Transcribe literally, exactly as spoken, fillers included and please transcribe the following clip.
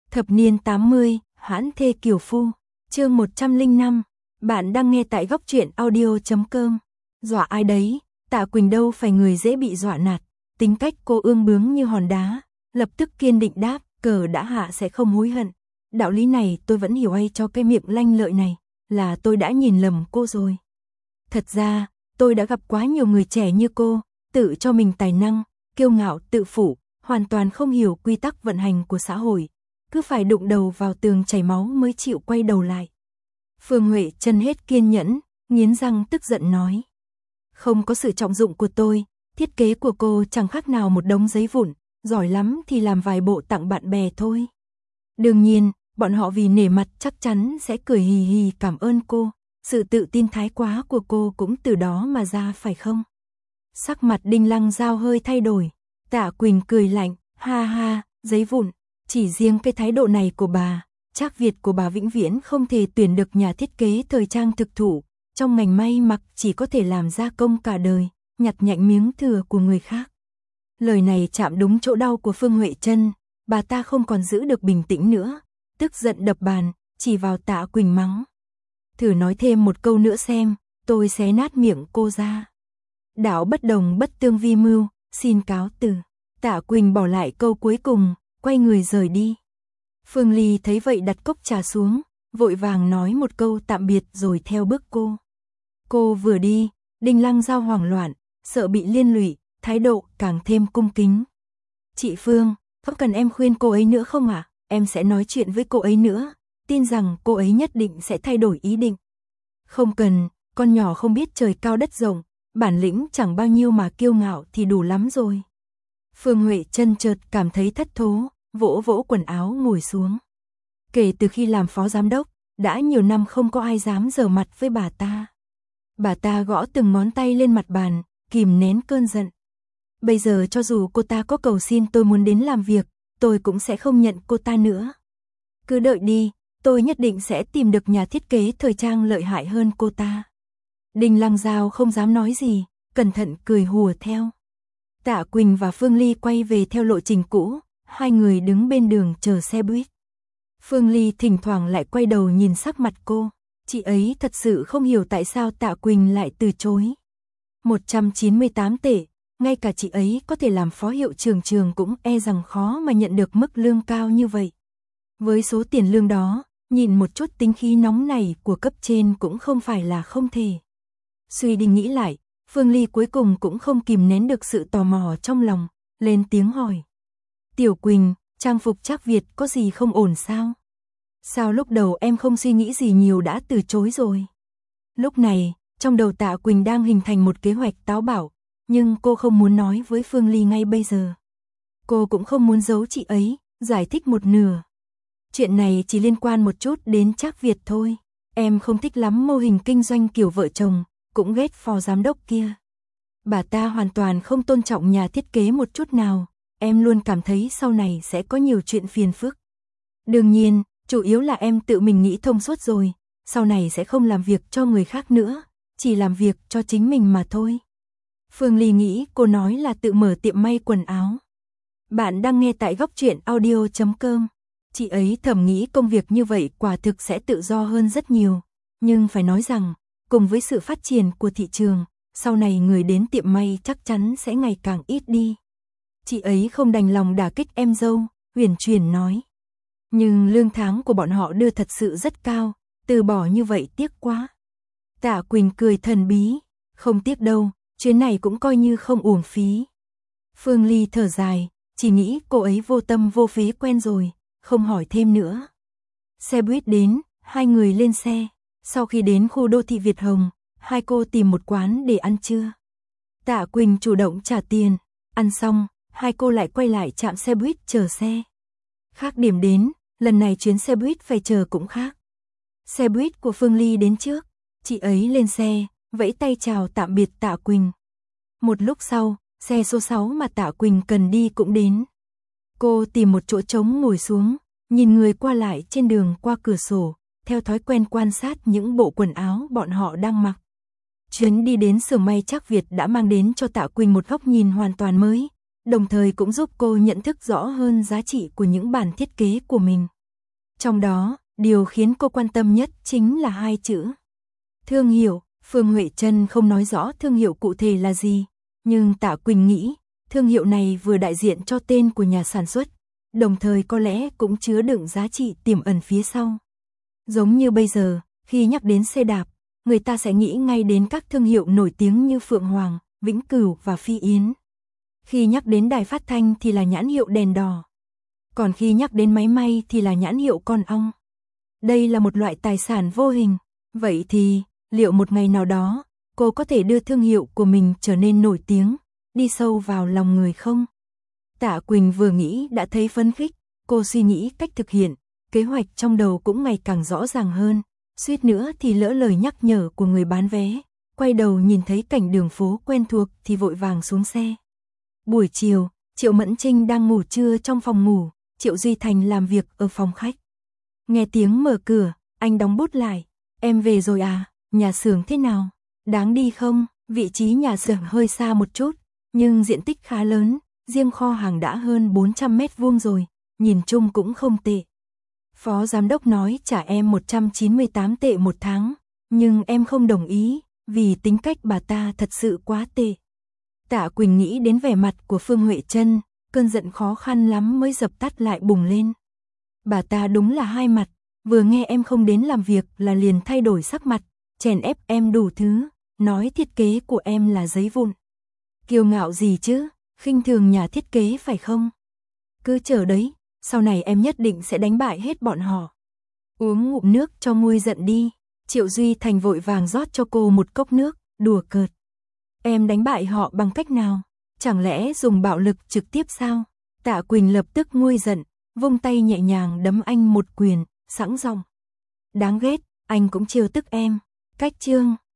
Thập niên tám mươi, Hãn thê kiều phu, chương một trăm lẻ năm, bạn đang nghe tại góc truyện audio chấm com. Dọa ai đấy, Tạ Quỳnh đâu phải người dễ bị dọa nạt, tính cách cô ương bướng như hòn đá, lập tức kiên định đáp, cờ đã hạ sẽ không hối hận. Đạo lý này tôi vẫn hiểu hay cho cái miệng lanh lợi này, là tôi đã nhìn lầm cô rồi. Thật ra, tôi đã gặp quá nhiều người trẻ như cô, tự cho mình tài năng, kiêu ngạo tự phụ, hoàn toàn không hiểu quy tắc vận hành của xã hội, cứ phải đụng đầu vào tường chảy máu mới chịu quay đầu lại. Phương Huệ Trân hết kiên nhẫn, nghiến răng tức giận nói. Không có sự trọng dụng của tôi, thiết kế của cô chẳng khác nào một đống giấy vụn, giỏi lắm thì làm vài bộ tặng bạn bè thôi. Đương nhiên, bọn họ vì nể mặt chắc chắn sẽ cười hì hì cảm ơn cô, sự tự tin thái quá của cô cũng từ đó mà ra phải không? Sắc mặt Đinh Lăng Giao hơi thay đổi, Tạ Quỳnh cười lạnh, ha ha, giấy vụn, chỉ riêng cái thái độ này của bà, Trác Việt của bà vĩnh viễn không thể tuyển được nhà thiết kế thời trang thực thụ, trong ngành may mặc chỉ có thể làm gia công cả đời, nhặt nhạnh miếng thừa của người khác. Lời này chạm đúng chỗ đau của Phương Huệ Trân, bà ta không còn giữ được bình tĩnh nữa, tức giận đập bàn, chỉ vào Tạ Quỳnh mắng. Thử nói thêm một câu nữa xem, tôi xé nát miệng cô ra. Đạo bất đồng bất tương vi mưu, xin cáo từ. Tạ Quỳnh bỏ lại câu cuối cùng, quay người rời đi. Phương Ly thấy vậy đặt cốc trà xuống, vội vàng nói một câu tạm biệt rồi theo bước cô. Cô vừa đi, Đinh Lăng Giao hoảng loạn, sợ bị liên lụy, thái độ càng thêm cung kính. Chị Phương, có cần em khuyên cô ấy nữa không ạ? À? Em sẽ nói chuyện với cô ấy nữa, tin rằng cô ấy nhất định sẽ thay đổi ý định. Không cần, con nhỏ không biết trời cao đất rộng, bản lĩnh chẳng bao nhiêu mà kiêu ngạo thì đủ lắm rồi. Phương Huệ Trân chợt cảm thấy thất thố, vỗ vỗ quần áo ngồi xuống. Kể từ khi làm phó giám đốc, đã nhiều năm không có ai dám giở mặt với bà ta. Bà ta gõ từng ngón tay lên mặt bàn, kìm nén cơn giận. Bây giờ cho dù cô ta có cầu xin tôi muốn đến làm việc, tôi cũng sẽ không nhận cô ta nữa. Cứ đợi đi, tôi nhất định sẽ tìm được nhà thiết kế thời trang lợi hại hơn cô ta. Đinh Lăng Giao không dám nói gì, cẩn thận cười hùa theo. Tạ Quỳnh và Phương Ly quay về theo lộ trình cũ, hai người đứng bên đường chờ xe buýt. Phương Ly thỉnh thoảng lại quay đầu nhìn sắc mặt cô, chị ấy thật sự không hiểu tại sao Tạ Quỳnh lại từ chối. một trăm chín mươi tám tệ, ngay cả chị ấy có thể làm phó hiệu trưởng trường cũng e rằng khó mà nhận được mức lương cao như vậy. Với số tiền lương đó, nhìn một chút tính khí nóng này của cấp trên cũng không phải là không thể. Suy đi nghĩ lại, Phương Ly cuối cùng cũng không kìm nén được sự tò mò trong lòng, lên tiếng hỏi. Tiểu Quỳnh, trang phục Trác Việt có gì không ổn sao? Sao lúc đầu em không suy nghĩ gì nhiều đã từ chối rồi? Lúc này, trong đầu Tạ Quỳnh đang hình thành một kế hoạch táo bạo, nhưng cô không muốn nói với Phương Ly ngay bây giờ. Cô cũng không muốn giấu chị ấy, giải thích một nửa. Chuyện này chỉ liên quan một chút đến Trác Việt thôi. Em không thích lắm mô hình kinh doanh kiểu vợ chồng, cũng ghét phó giám đốc kia. Bà ta hoàn toàn không tôn trọng nhà thiết kế một chút nào, em luôn cảm thấy sau này sẽ có nhiều chuyện phiền phức. Đương nhiên, chủ yếu là em tự mình nghĩ thông suốt rồi, sau này sẽ không làm việc cho người khác nữa, chỉ làm việc cho chính mình mà thôi. Phương Ly nghĩ cô nói là tự mở tiệm may quần áo. Bạn đang nghe tại góc truyện audio chấm com. Chị ấy thầm nghĩ công việc như vậy quả thực sẽ tự do hơn rất nhiều, nhưng phải nói rằng, cùng với sự phát triển của thị trường, sau này người đến tiệm may chắc chắn sẽ ngày càng ít đi. Chị ấy không đành lòng đả kích em dâu, huyền chuyển nói. Nhưng lương tháng của bọn họ đưa thật sự rất cao, từ bỏ như vậy tiếc quá. Tạ Quỳnh cười thần bí, không tiếc đâu, chuyến này cũng coi như không uổng phí. Phương Ly thở dài, chỉ nghĩ cô ấy vô tâm vô phế quen rồi, không hỏi thêm nữa. Xe buýt đến, hai người lên xe. Sau khi đến khu đô thị Việt Hồng, hai cô tìm một quán để ăn trưa. Tạ Quỳnh chủ động trả tiền, ăn xong, hai cô lại quay lại trạm xe buýt chờ xe. Khác điểm đến, lần này chuyến xe buýt phải chờ cũng khác. Xe buýt của Phương Ly đến trước, chị ấy lên xe, vẫy tay chào tạm biệt Tạ Quỳnh. Một lúc sau, xe số sáu mà Tạ Quỳnh cần đi cũng đến. Cô tìm một chỗ trống ngồi xuống, nhìn người qua lại trên đường qua cửa sổ, theo thói quen quan sát những bộ quần áo bọn họ đang mặc. Chuyến đi đến xưởng may Trác Việt đã mang đến cho Tạ Quỳnh một góc nhìn hoàn toàn mới, đồng thời cũng giúp cô nhận thức rõ hơn giá trị của những bản thiết kế của mình. Trong đó, điều khiến cô quan tâm nhất chính là hai chữ. Thương hiệu. Phương Huệ Trân không nói rõ thương hiệu cụ thể là gì, nhưng Tạ Quỳnh nghĩ, thương hiệu này vừa đại diện cho tên của nhà sản xuất, đồng thời có lẽ cũng chứa đựng giá trị tiềm ẩn phía sau. Giống như bây giờ, khi nhắc đến xe đạp, người ta sẽ nghĩ ngay đến các thương hiệu nổi tiếng như Phượng Hoàng, Vĩnh Cửu và Phi Yến. Khi nhắc đến đài phát thanh thì là nhãn hiệu đèn đỏ. Còn khi nhắc đến máy may thì là nhãn hiệu con ong. Đây là một loại tài sản vô hình. Vậy thì, liệu một ngày nào đó, cô có thể đưa thương hiệu của mình trở nên nổi tiếng, đi sâu vào lòng người không? Tạ Quỳnh vừa nghĩ đã thấy phấn khích, cô suy nghĩ cách thực hiện, kế hoạch trong đầu cũng ngày càng rõ ràng hơn, suýt nữa thì lỡ lời nhắc nhở của người bán vé, quay đầu nhìn thấy cảnh đường phố quen thuộc thì vội vàng xuống xe. Buổi chiều, Triệu Mẫn Trinh đang ngủ trưa trong phòng ngủ, Triệu Duy Thành làm việc ở phòng khách. Nghe tiếng mở cửa, anh đóng bút lại, em về rồi à, nhà xưởng thế nào, đáng đi không? Vị trí nhà xưởng hơi xa một chút, nhưng diện tích khá lớn, riêng kho hàng đã hơn bốn trăm mét vuông rồi, nhìn chung cũng không tệ. Phó giám đốc nói trả em một trăm chín mươi tám tệ một tháng, nhưng em không đồng ý, vì tính cách bà ta thật sự quá tệ. Tạ Quỳnh nghĩ đến vẻ mặt của Phương Huệ Trân, cơn giận khó khăn lắm mới dập tắt lại bùng lên. Bà ta đúng là hai mặt, vừa nghe em không đến làm việc là liền thay đổi sắc mặt, chèn ép em đủ thứ, nói thiết kế của em là giấy vụn. Kiêu ngạo gì chứ, khinh thường nhà thiết kế phải không? Cứ chờ đấy, sau này em nhất định sẽ đánh bại hết bọn họ. Uống ngụm nước cho nguôi giận đi. Triệu Duy Thành vội vàng rót cho cô một cốc nước, đùa cợt. Em đánh bại họ bằng cách nào? Chẳng lẽ dùng bạo lực trực tiếp sao? Tạ Quỳnh lập tức nguôi giận, vung tay nhẹ nhàng đấm anh một quyền, sẵn giọng. Đáng ghét, anh cũng trêu tức em. Cách chương